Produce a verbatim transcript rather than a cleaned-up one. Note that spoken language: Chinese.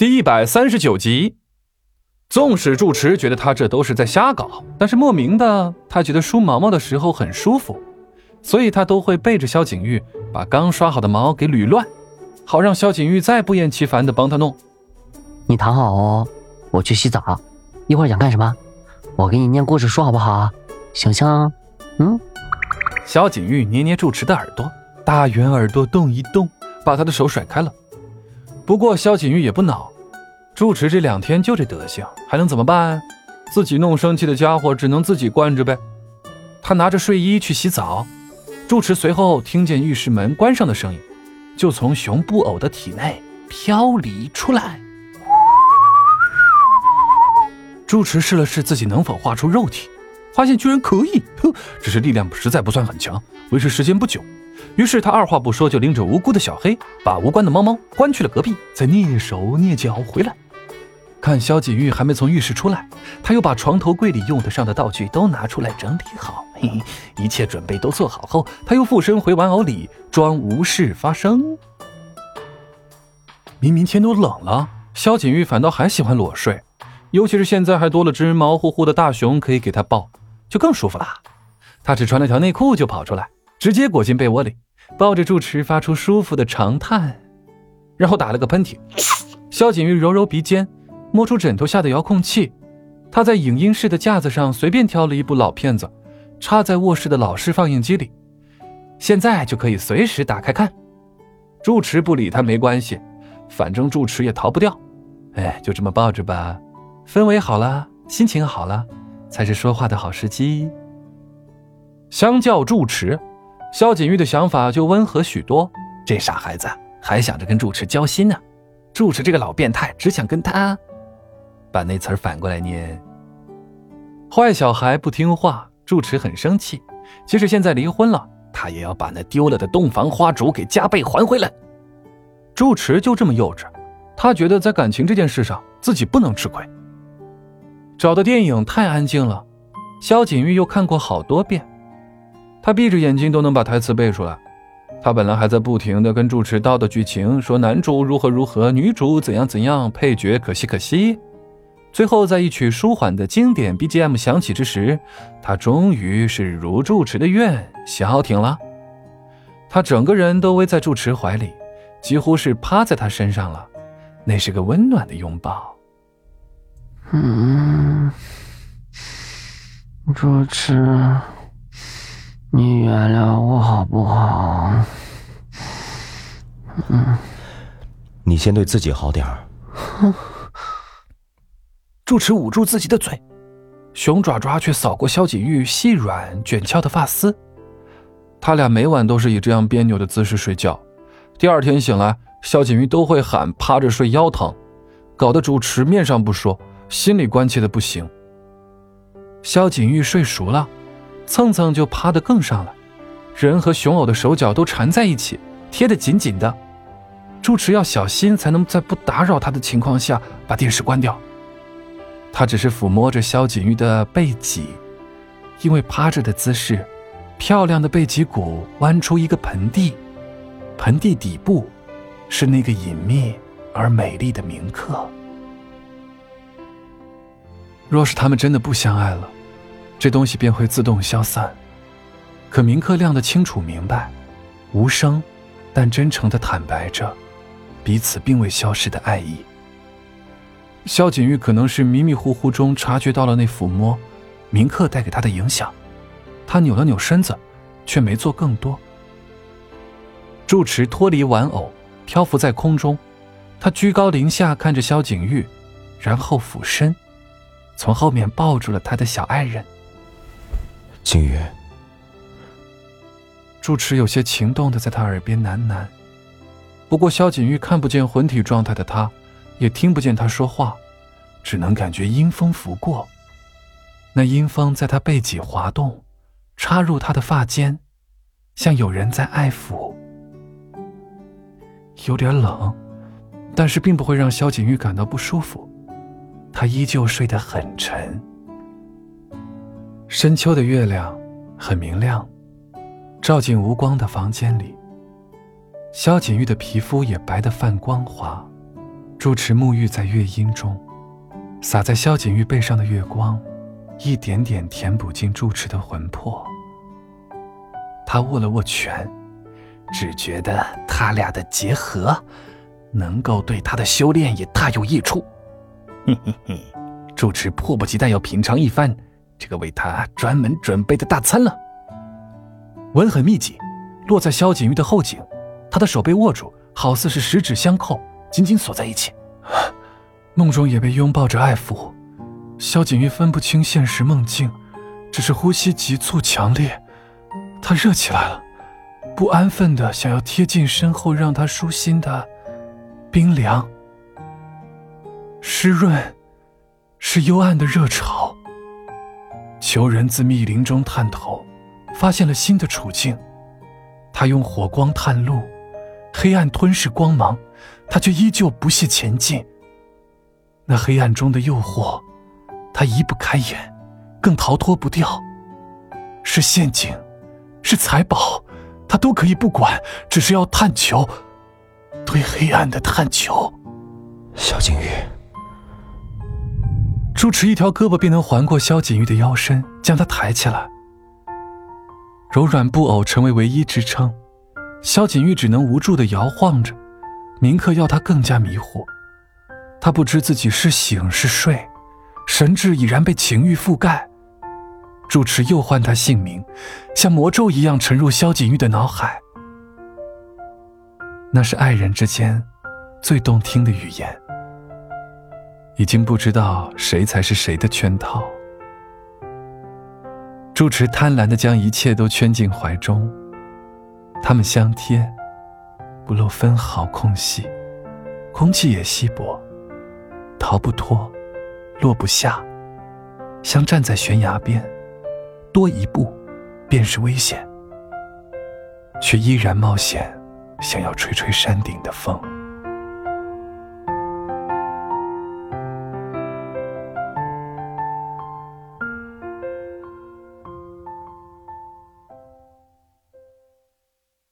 第一百三十九集。纵使住持觉得他这都是在瞎搞，但是莫名的他觉得梳毛毛的时候很舒服，所以他都会背着萧景玉把刚刷好的毛给捋乱，好让萧景玉再不厌其烦地帮他弄。 你躺好哦，我去洗澡，一会儿想干什么我给你念故事书好不好？想象嗯。 萧景玉捏捏住持的耳朵，大圆耳朵动一动，把他的手甩开了。不过萧景玉也不恼，住持这两天就这德行，还能怎么办？自己弄生气的家伙只能自己惯着呗。他拿着睡衣去洗澡，住持随后听见浴室门关上的声音，就从熊布偶的体内飘离出来。住持试了试自己能否画出肉体，发现居然可以，只是力量实在不算很强，维持时间不久。于是他二话不说就拎着无辜的小黑，把无关的猫猫关去了隔壁，再蹑手蹑脚回来。看萧景玉还没从浴室出来，他又把床头柜里用得上的道具都拿出来整理好，嘿嘿，一切准备都做好后，他又附身回玩偶里，装无事发生。明明天都冷了，萧景玉反倒还喜欢裸睡，尤其是现在还多了只毛乎乎的大熊可以给他抱，就更舒服了。他只穿了条内裤就跑出来，直接裹进被窝里，抱着住持发出舒服的长叹，然后打了个喷嚏。萧景玉揉揉鼻尖，摸出枕头下的遥控器，他在影音室的架子上随便挑了一部老片子，插在卧室的老式放映机里，现在就可以随时打开看。住持不理他没关系，反正住持也逃不掉。哎，就这么抱着吧，氛围好了，心情好了，才是说话的好时机。相较住持，萧景玉的想法就温和许多。这傻孩子还想着跟住持交心呢，住持这个老变态只想跟他……把那词儿反过来念。坏小孩不听话，住持很生气，即使现在离婚了，他也要把那丢了的洞房花烛给加倍还回来。住持就这么幼稚，他觉得在感情这件事上自己不能吃亏。找的电影太安静了，萧景玉又看过好多遍，他闭着眼睛都能把台词背出来。他本来还在不停地跟住持叨叨剧情，说男主如何如何，女主怎样怎样，配角可惜可惜。最后在一曲舒缓的经典 B G M 响起之时，他终于是如住持的愿，消停了。他整个人都偎在住持怀里，几乎是趴在他身上了，那是个温暖的拥抱。 嗯，住持，你原谅我好不好？ 嗯，你先对自己好点儿。 住持捂住自己的嘴，熊爪爪却扫过萧景玉细软卷翘的发丝。他俩每晚都是以这样别扭的姿势睡觉，第二天醒来，萧景玉都会喊趴着睡腰疼，搞得住持面上不说，心里关切的不行。萧景玉睡熟了，蹭蹭就趴得更上了，人和熊偶的手脚都缠在一起，贴得紧紧的。住持要小心，才能在不打扰他的情况下把电视关掉。他只是抚摸着萧景玉的背脊，因为趴着的姿势，漂亮的背脊骨弯出一个盆地，盆地底部是那个隐秘而美丽的铭刻。若是他们真的不相爱了，这东西便会自动消散。可铭刻亮得清楚明白，无声但真诚地坦白着彼此并未消失的爱意。萧景玉可能是迷迷糊糊中察觉到了那抚摸铭刻带给他的影响，他扭了扭身子，却没做更多。住持脱离玩偶，漂浮在空中，他居高临下看着萧景玉，然后俯身从后面抱住了他的小爱人。 景玉， 住持有些情动地在他耳边喃喃，不过萧景玉看不见魂体状态的他，也听不见他说话，只能感觉阴风拂过，那阴风在他背脊滑动，插入他的发间，像有人在爱抚。有点冷，但是并不会让萧景玉感到不舒服，他依旧睡得很沉。深秋的月亮很明亮，照进无光的房间里，萧景玉的皮肤也白得泛光滑， 住持沐浴在月阴中，洒在萧景玉背上的月光一点点填补进住持的魂魄。他握了握拳，只觉得他俩的结合能够对他的修炼也大有益处。嘿嘿嘿，住持迫不及待要品尝一番这个为他专门准备的大餐了。吻很密集，落在萧景玉的后颈，他的手被握住，好似是十指相扣，紧紧锁在一起。梦中也被拥抱着爱抚，萧景玉分不清现实梦境，只是呼吸急促强烈，他热起来了，不安分地想要贴近身后让他舒心的冰凉。湿润是幽暗的热潮。囚人自密林中探头，发现了新的处境。他用火光探路，黑暗吞噬光芒，他却依旧不懈前进。那黑暗中的诱惑，他移不开眼，更逃脱不掉。是陷阱，是财宝，他都可以不管，只是要探求，对黑暗的探求。 萧景玉， 住持一条胳膊便能环过萧景玉的腰身，将他抬起来。柔软布偶成为唯一支撑，萧景玉只能无助地摇晃着，铭刻要他更加迷惑。他不知自己是醒是睡，神智已然被情欲覆盖。住持又唤他姓名，像魔咒一样沉入萧景玉的脑海。那是爱人之间最动听的语言。已经不知道谁才是谁的圈套。住持贪婪地将一切都圈进怀中，他们相贴，不露分毫空隙，空气也稀薄，逃不脱，落不下，像站在悬崖边，多一步便是危险，却依然冒险想要吹吹山顶的风。